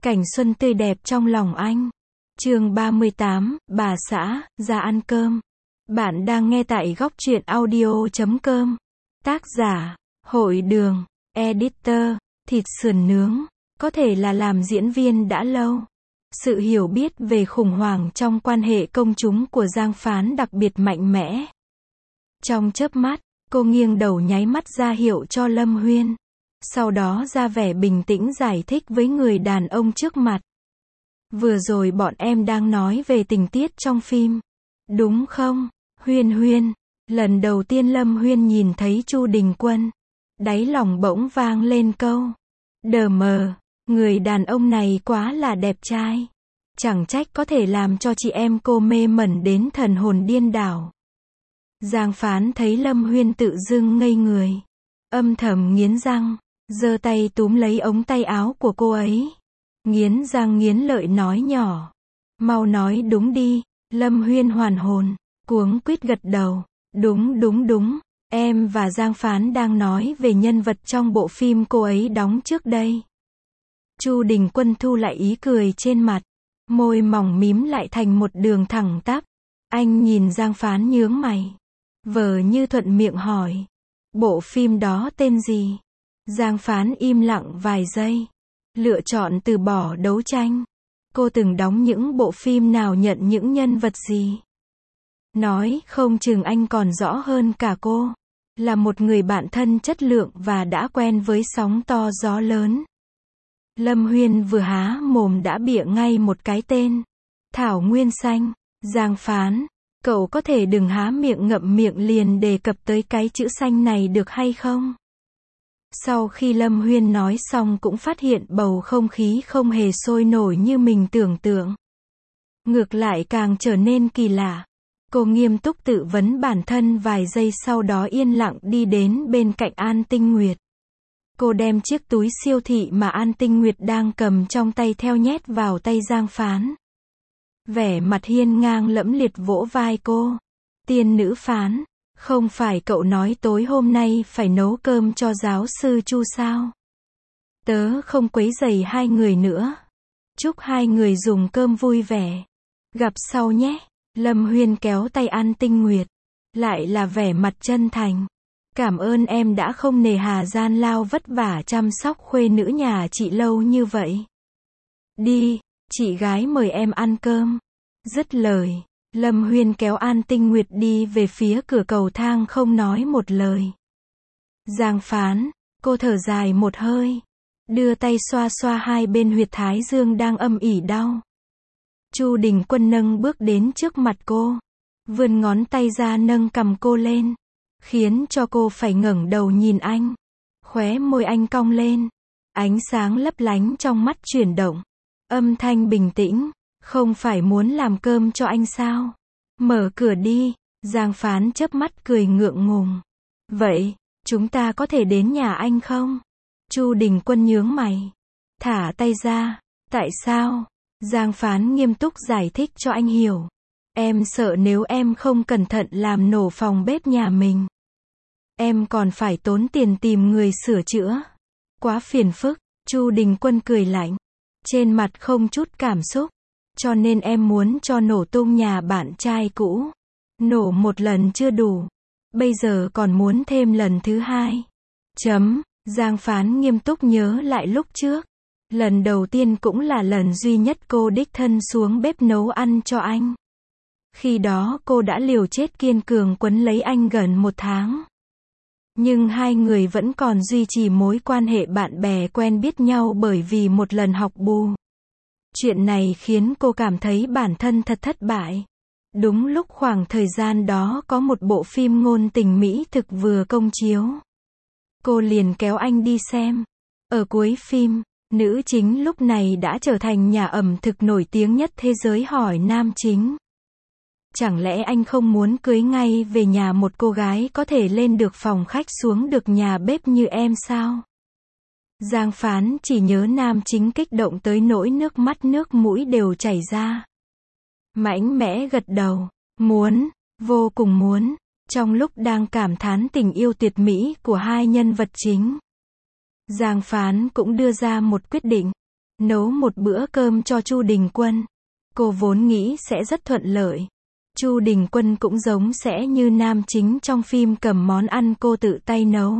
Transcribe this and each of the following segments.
Cảnh xuân tươi đẹp trong lòng anh. Chương 38, bà xã, ra ăn cơm. Bạn đang nghe tại góc truyện audio.com. Tác giả, Hội Đường, Editor, thịt sườn nướng. Có thể là làm diễn viên đã lâu. Sự hiểu biết về khủng hoảng trong quan hệ công chúng của Giang Phán đặc biệt mạnh mẽ. Trong chớp mắt, cô nghiêng đầu nháy mắt ra hiệu cho Lâm Huyên. Sau đó ra vẻ bình tĩnh giải thích với người đàn ông trước mặt. Vừa rồi bọn em đang nói về tình tiết trong phim. Đúng không, Huyên Huyên? Lần đầu tiên Lâm Huyên nhìn thấy Chu Đình Quân. Đáy lòng bỗng vang lên câu. Đờ mờ, người đàn ông này quá là đẹp trai. Chẳng trách có thể làm cho chị em cô mê mẩn đến thần hồn điên đảo. Giang Phán thấy Lâm Huyên tự dưng ngây người. Âm thầm nghiến răng, giơ tay túm lấy ống tay áo của cô ấy. Nghiến răng nghiến lợi nói nhỏ. Mau nói đúng đi. Lâm Huyên hoàn hồn, cuống quýt gật đầu. Đúng. Em và Giang Phán đang nói về nhân vật trong bộ phim cô ấy đóng trước đây. Chu Đình Quân thu lại ý cười trên mặt. Môi mỏng mím lại thành một đường thẳng tắp. Anh nhìn Giang Phán nhướng mày. Vờ như thuận miệng hỏi. Bộ phim đó tên gì? Giang Phán im lặng vài giây. Lựa chọn từ bỏ đấu tranh. Cô từng đóng những bộ phim nào, nhận những nhân vật gì? Nói không chừng anh còn rõ hơn cả cô. Là một người bạn thân chất lượng và đã quen với sóng to gió lớn. Lâm Huyên vừa há mồm đã bịa ngay một cái tên. Thảo Nguyên Xanh. Giang Phán, cậu có thể đừng há miệng ngậm miệng liền đề cập tới cái chữ xanh này được hay không? Sau khi Lâm Huyên nói xong cũng phát hiện bầu không khí không hề sôi nổi như mình tưởng tượng. Ngược lại càng trở nên kỳ lạ. Cô nghiêm túc tự vấn bản thân vài giây, sau đó yên lặng đi đến bên cạnh An Tinh Nguyệt. Cô đem chiếc túi siêu thị mà An Tinh Nguyệt đang cầm trong tay theo nhét vào tay Giang Phán. Vẻ mặt hiên ngang lẫm liệt vỗ vai cô. Tiên nữ Phán, không phải cậu nói tối hôm nay phải nấu cơm cho giáo sư Chu sao? Tớ không quấy rầy hai người nữa. Chúc hai người dùng cơm vui vẻ. Gặp sau nhé. Lâm Huyên kéo tay An Tinh Nguyệt. Lại là vẻ mặt chân thành. Cảm ơn em đã không nề hà gian lao vất vả chăm sóc khuê nữ nhà chị lâu như vậy. Đi, chị gái mời em ăn cơm. Dứt lời, Lâm Huyên kéo An Tinh Nguyệt đi về phía cửa cầu thang không nói một lời. Giang Phán, cô thở dài một hơi. Đưa tay xoa xoa hai bên huyệt thái dương đang âm ỉ đau. Chu Đình Quân nâng bước đến trước mặt cô. Vươn ngón tay ra nâng cằm cô lên. Khiến cho cô phải ngẩng đầu nhìn anh. Khóe môi anh cong lên. Ánh sáng lấp lánh trong mắt chuyển động. Âm thanh bình tĩnh. Không phải muốn làm cơm cho anh sao? Mở cửa đi. Giang Phán chớp mắt cười ngượng ngùng. Vậy, chúng ta có thể đến nhà anh không? Chu Đình Quân nhướng mày. Thả tay ra. Tại sao? Giang Phán nghiêm túc giải thích cho anh hiểu. Em sợ nếu em không cẩn thận làm nổ phòng bếp nhà mình. Em còn phải tốn tiền tìm người sửa chữa. Quá phiền phức. Chu Đình Quân cười lạnh. Trên mặt không chút cảm xúc. Cho nên em muốn cho nổ tung nhà bạn trai cũ. Nổ một lần chưa đủ. Bây giờ còn muốn thêm lần thứ hai. Giang Phán nghiêm túc nhớ lại lúc trước. Lần đầu tiên cũng là lần duy nhất cô đích thân xuống bếp nấu ăn cho anh. Khi đó cô đã liều chết kiên cường quấn lấy anh gần một tháng. Nhưng hai người vẫn còn duy trì mối quan hệ bạn bè quen biết nhau bởi vì một lần học bù. Chuyện này khiến cô cảm thấy bản thân thật thất bại. Đúng lúc khoảng thời gian đó có một bộ phim ngôn tình mỹ thực vừa công chiếu. Cô liền kéo anh đi xem. Ở cuối phim, nữ chính lúc này đã trở thành nhà ẩm thực nổi tiếng nhất thế giới hỏi nam chính. Chẳng lẽ anh không muốn cưới ngay về nhà một cô gái có thể lên được phòng khách xuống được nhà bếp như em sao? Giang Phán chỉ nhớ nam chính kích động tới nỗi nước mắt nước mũi đều chảy ra. Mạnh mẽ gật đầu. Muốn, vô cùng muốn. Trong lúc đang cảm thán tình yêu tuyệt mỹ của hai nhân vật chính, Giang Phán cũng đưa ra một quyết định. nấu một bữa cơm cho Chu Đình Quân. Cô vốn nghĩ sẽ rất thuận lợi. Chu Đình Quân cũng giống sẽ như nam chính trong phim cầm món ăn cô tự tay nấu.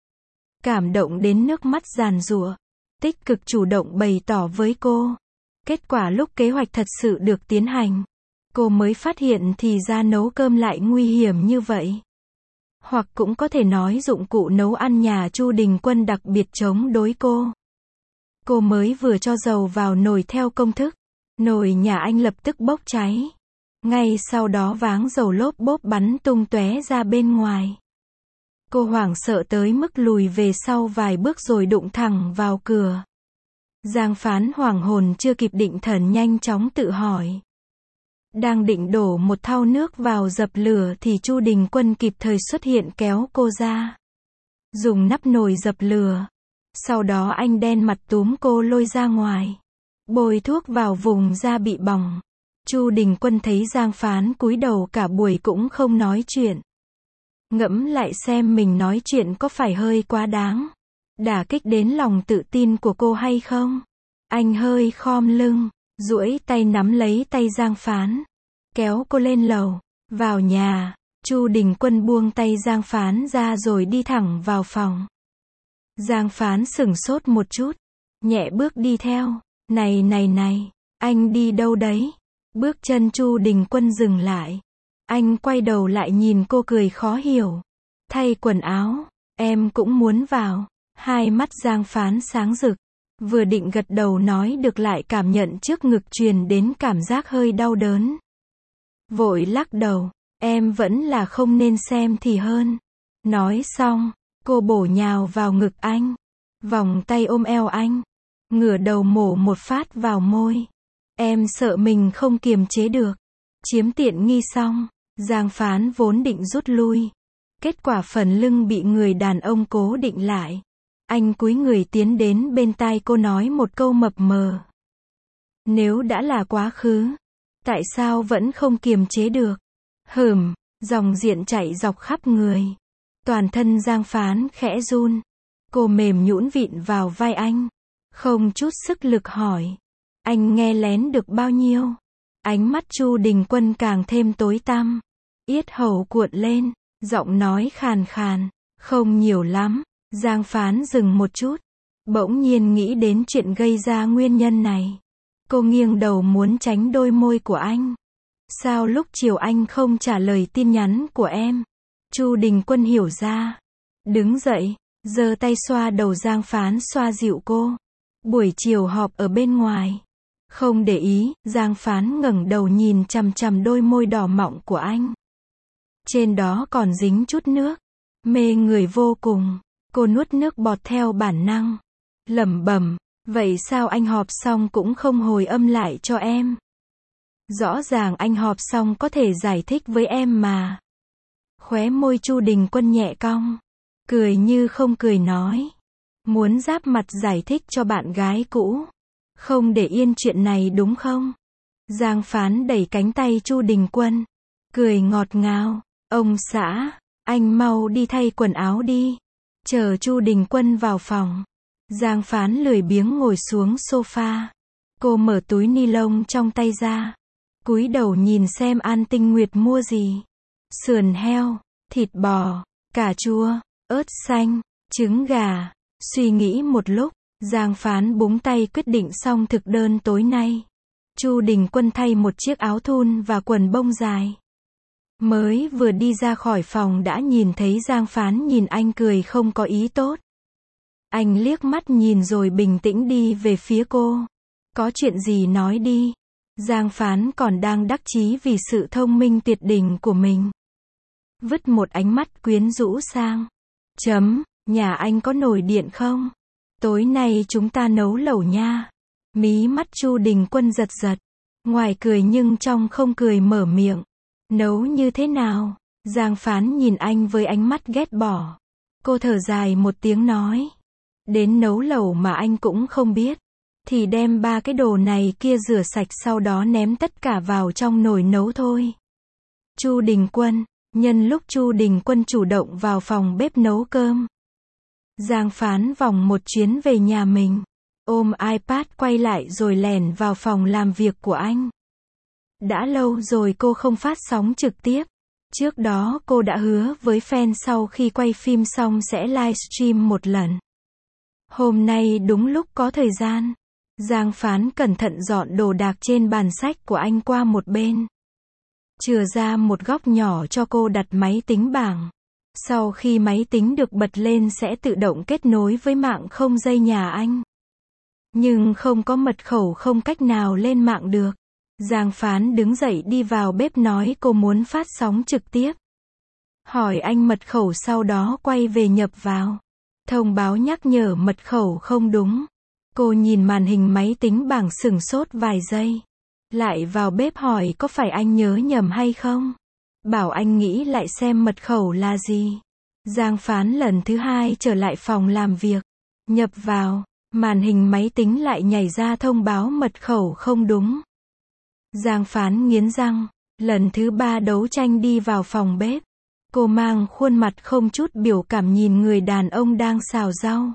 Cảm động đến nước mắt giàn giụa, tích cực chủ động bày tỏ với cô. Kết quả lúc kế hoạch thật sự được tiến hành, cô mới phát hiện thì ra nấu cơm lại nguy hiểm như vậy. Hoặc cũng có thể nói dụng cụ nấu ăn nhà Chu Đình Quân đặc biệt chống đối cô. Cô mới vừa cho dầu vào nồi theo công thức, nồi nhà anh lập tức bốc cháy. Ngay sau đó váng dầu lốp bốp bắn tung tóe ra bên ngoài. Cô hoảng sợ tới mức lùi về sau vài bước rồi đụng thẳng vào cửa. Giang Phán hoảng hồn chưa kịp định thần nhanh chóng tự hỏi. Đang định đổ một thau nước vào dập lửa thì Chu Đình Quân kịp thời xuất hiện kéo cô ra. Dùng nắp nồi dập lửa. Sau đó anh đen mặt túm cô lôi ra ngoài. Bôi thuốc vào vùng da bị bỏng. Chu Đình Quân thấy Giang Phán cúi đầu cả buổi cũng không nói chuyện. Ngẫm lại xem mình nói chuyện có phải hơi quá đáng, đả kích đến lòng tự tin của cô hay không. Anh hơi khom lưng, duỗi tay nắm lấy tay Giang Phán, kéo cô lên lầu, vào nhà. Chu Đình Quân buông tay Giang Phán ra rồi đi thẳng vào phòng. Giang Phán sửng sốt một chút, nhẹ bước đi theo. Này, anh đi đâu đấy? Bước chân Chu Đình Quân dừng lại. Anh quay đầu lại nhìn cô cười khó hiểu. Thay quần áo, em cũng muốn vào. Hai mắt Giang Phán sáng rực. Vừa định gật đầu nói được lại cảm nhận trước ngực truyền đến cảm giác hơi đau đớn. Vội lắc đầu, em vẫn là không nên xem thì hơn. Nói xong, cô bổ nhào vào ngực anh. Vòng tay ôm eo anh. Ngửa đầu mổ một phát vào môi. Em sợ mình không kiềm chế được. Chiếm tiện nghi xong, Giang Phán vốn định rút lui. Kết quả phần lưng bị người đàn ông cố định lại. Anh cúi người tiến đến bên tai cô nói một câu mập mờ. Nếu đã là quá khứ, tại sao vẫn không kiềm chế được? Dòng điện chảy dọc khắp người. Toàn thân Giang Phán khẽ run. Cô mềm nhũn vịn vào vai anh. Không chút sức lực hỏi. Anh nghe lén được bao nhiêu? Ánh mắt Chu Đình Quân càng thêm tối tăm. Yết hầu cuộn lên, giọng nói khàn khàn. Không nhiều lắm. Giang Phán dừng một chút. Bỗng nhiên nghĩ đến chuyện gây ra nguyên nhân này. Cô nghiêng đầu muốn tránh đôi môi của anh. Sao lúc chiều anh không trả lời tin nhắn của em? Chu Đình Quân hiểu ra. Đứng dậy, giơ tay xoa đầu Giang Phán xoa dịu cô. Buổi chiều họp ở bên ngoài. Không để ý, Giang Phán ngẩng đầu nhìn chằm chằm đôi môi đỏ mọng của anh. Trên đó còn dính chút nước. Mê người vô cùng. Cô nuốt nước bọt theo bản năng. Lẩm bẩm, vậy sao anh họp xong cũng không hồi âm lại cho em? Rõ ràng anh họp xong có thể giải thích với em mà. Khóe môi Chu Đình Quân nhẹ cong. Cười như không cười nói. Muốn giáp mặt giải thích cho bạn gái cũ. Không để yên chuyện này đúng không? Giang Phán đẩy cánh tay Chu Đình Quân. Cười ngọt ngào. Ông xã, anh mau đi thay quần áo đi. Chờ Chu Đình Quân vào phòng. Giang Phán lười biếng ngồi xuống sofa. Cô mở túi ni lông trong tay ra. Cúi đầu nhìn xem An Tinh Nguyệt mua gì. Sườn heo, thịt bò, cà chua, ớt xanh, trứng gà. Suy nghĩ một lúc, Giang Phán búng tay quyết định xong thực đơn tối nay. Chu Đình Quân thay một chiếc áo thun và quần bông dài. Mới vừa đi ra khỏi phòng đã nhìn thấy Giang Phán nhìn anh cười không có ý tốt. Anh liếc mắt nhìn rồi bình tĩnh đi về phía cô. Có chuyện gì nói đi. Giang Phán còn đang đắc chí vì sự thông minh tuyệt đỉnh của mình. Vứt một ánh mắt quyến rũ sang. Nhà anh có nồi điện không? Tối nay chúng ta nấu lẩu nha. Mí mắt Chu Đình Quân giật giật. Ngoài cười nhưng trong không cười mở miệng. Nấu như thế nào? Giang Phán nhìn anh với ánh mắt ghét bỏ. Cô thở dài một tiếng nói. Đến nấu lẩu mà anh cũng không biết. Thì đem 3 cái đồ này kia rửa sạch sau đó ném tất cả vào trong nồi nấu thôi. Chu Đình Quân. Nhân lúc Chu Đình Quân chủ động vào phòng bếp nấu cơm. Giang Phán vòng một chuyến về nhà mình. ôm iPad quay lại rồi lẻn vào phòng làm việc của anh. Đã lâu rồi cô không phát sóng trực tiếp. Trước đó cô đã hứa với fan sau khi quay phim xong sẽ livestream một lần. Hôm nay đúng lúc có thời gian. Giang Phán cẩn thận dọn đồ đạc trên bàn sách của anh qua một bên. Chừa ra một góc nhỏ cho cô đặt máy tính bảng. Sau khi máy tính được bật lên sẽ tự động kết nối với mạng không dây nhà anh. Nhưng không có mật khẩu không cách nào lên mạng được. Giang Phán đứng dậy đi vào bếp nói cô muốn phát sóng trực tiếp. Hỏi anh mật khẩu sau đó quay về nhập vào. Thông báo nhắc nhở mật khẩu không đúng. Cô nhìn màn hình máy tính bảng sửng sốt vài giây. Lại vào bếp hỏi có phải anh nhớ nhầm hay không? Bảo anh nghĩ lại xem mật khẩu là gì. Giang Phán lần thứ hai trở lại phòng làm việc. Nhập vào, màn hình máy tính lại nhảy ra thông báo mật khẩu không đúng. Giang Phán nghiến răng, lần thứ ba đấu tranh đi vào phòng bếp. Cô mang khuôn mặt không chút biểu cảm nhìn người đàn ông đang xào rau.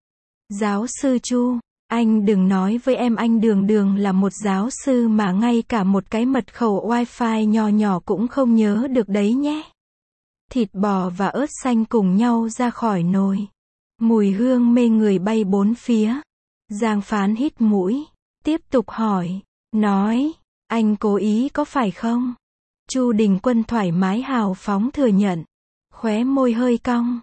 Giáo sư Chu, anh đừng nói với em anh đường đường là một giáo sư mà ngay cả một cái mật khẩu wifi nhỏ nhỏ cũng không nhớ được đấy nhé. Thịt bò và ớt xanh cùng nhau ra khỏi nồi. Mùi hương mê người bay bốn phía. Giang Phán hít mũi, tiếp tục hỏi, nói, anh cố ý có phải không? Chu Đình Quân thoải mái hào phóng thừa nhận. Khóe môi hơi cong,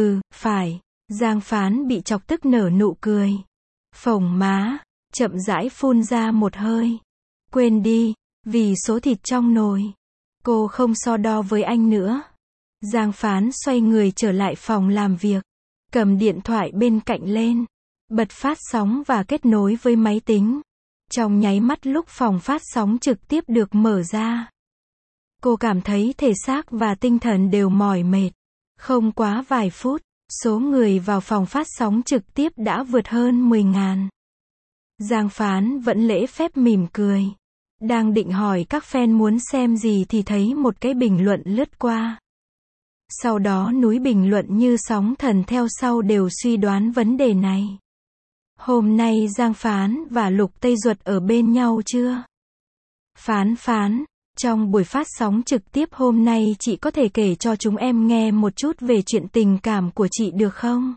phải. Giang Phán bị chọc tức nở nụ cười. Phồng má, chậm rãi phun ra một hơi. Quên đi, vì số thịt trong nồi. Cô không so đo với anh nữa. Giang Phán xoay người trở lại phòng làm việc. Cầm điện thoại bên cạnh lên. Bật phát sóng và kết nối với máy tính. Trong nháy mắt lúc phòng phát sóng trực tiếp được mở ra. Cô cảm thấy thể xác và tinh thần đều mỏi mệt. Không quá vài phút, số người vào phòng phát sóng trực tiếp đã vượt hơn 10.000. Giang Phán vẫn lễ phép mỉm cười. Đang định hỏi các fan muốn xem gì thì thấy một cái bình luận lướt qua. Sau đó núi bình luận như sóng thần theo sau đều suy đoán vấn đề này. Hôm nay Giang Phán và Lục Tây Duật ở bên nhau chưa? Phán, trong buổi phát sóng trực tiếp hôm nay chị có thể kể cho chúng em nghe một chút về chuyện tình cảm của chị được không?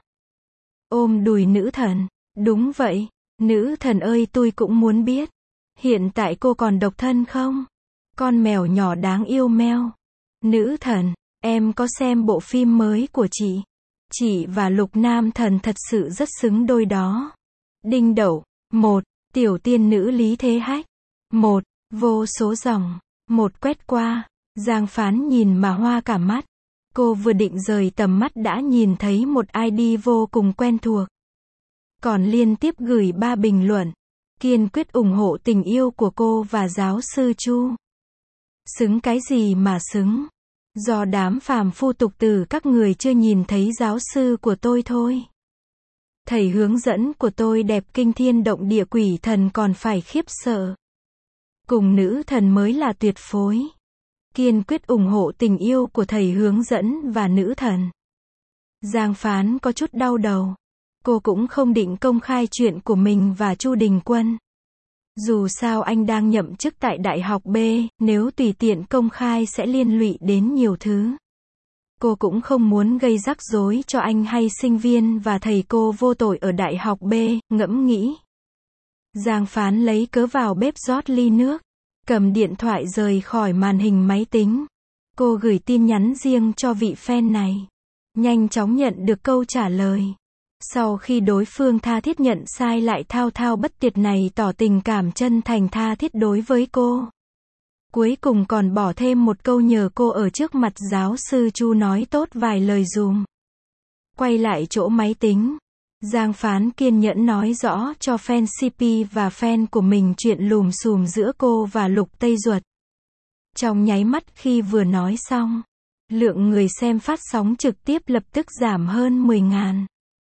Ôm đùi nữ thần, đúng vậy, nữ thần ơi tôi cũng muốn biết. Hiện tại cô còn độc thân không? Con mèo nhỏ đáng yêu meo. Nữ thần, em có xem bộ phim mới của chị? Chị và Lục Nam Thần thật sự rất xứng đôi đó. Đinh đậu, 1, tiểu tiên nữ Lý Thế Hách. 1, vô số dòng. 1 quét qua, Giang Phán nhìn mà hoa cả mắt. Cô vừa định rời tầm mắt đã nhìn thấy một ID vô cùng quen thuộc. Còn liên tiếp gửi 3 bình luận. Kiên quyết ủng hộ tình yêu của cô và giáo sư Chu. Xứng cái gì mà xứng? Do đám phàm phu tục tử các người chưa nhìn thấy giáo sư của tôi thôi. Thầy hướng dẫn của tôi đẹp kinh thiên động địa quỷ thần còn phải khiếp sợ. Cùng nữ thần mới là tuyệt phối. Kiên quyết ủng hộ tình yêu của thầy hướng dẫn và nữ thần. Giang Phán có chút đau đầu. Cô cũng không định công khai chuyện của mình và Chu Đình Quân. Dù sao anh đang nhậm chức tại Đại học B, nếu tùy tiện công khai sẽ liên lụy đến nhiều thứ. Cô cũng không muốn gây rắc rối cho anh hay sinh viên và thầy cô vô tội ở Đại học B, ngẫm nghĩ. Giang Phán lấy cớ vào bếp rót ly nước, cầm điện thoại rời khỏi màn hình máy tính. Cô gửi tin nhắn riêng cho vị fan này. Nhanh chóng nhận được câu trả lời. Sau khi đối phương tha thiết nhận sai lại thao thao bất tuyệt này tỏ tình cảm chân thành tha thiết đối với cô. Cuối cùng còn bỏ thêm một câu nhờ cô ở trước mặt giáo sư Chu nói tốt vài lời dùm. Quay lại chỗ máy tính. Giang Phán kiên nhẫn nói rõ cho fan CP và fan của mình chuyện lùm xùm giữa cô và Lục Tây Duật. Trong nháy mắt khi vừa nói xong, lượng người xem phát sóng trực tiếp lập tức giảm hơn 10.000.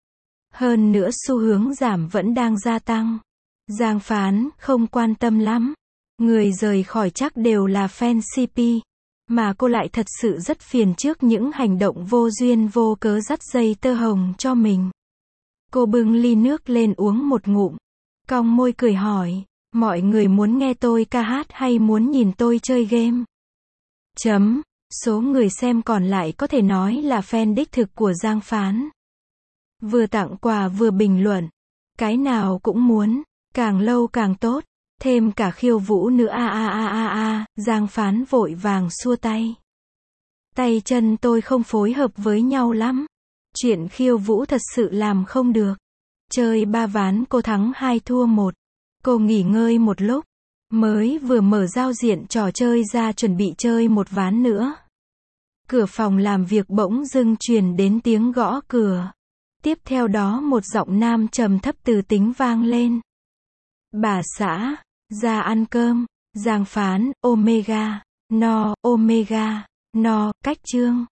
Hơn nữa xu hướng giảm vẫn đang gia tăng. Giang Phán không quan tâm lắm. Người rời khỏi chắc đều là fan CP. Mà cô lại thật sự rất phiền trước những hành động vô duyên vô cớ dắt dây tơ hồng cho mình. Cô bưng ly nước lên uống một ngụm. Cong môi cười hỏi, mọi người muốn nghe tôi ca hát hay muốn nhìn tôi chơi game? Chấm. Số người xem còn lại có thể nói là fan đích thực của Giang Phán. Vừa tặng quà vừa bình luận. Cái nào cũng muốn. Càng lâu càng tốt. Thêm cả khiêu vũ nữa Giang Phán vội vàng xua tay. Tay chân tôi không phối hợp với nhau lắm. Chuyện khiêu vũ thật sự làm không được. Chơi 3 ván cô thắng 2 thua 1. Cô nghỉ ngơi một lúc. Mới vừa mở giao diện trò chơi ra chuẩn bị chơi một ván nữa. Cửa phòng làm việc bỗng dưng truyền đến tiếng gõ cửa. Tiếp theo đó một giọng nam trầm thấp từ tính vang lên. Bà xã, ra ăn cơm. Giang Phán, Omega, no, cách chương.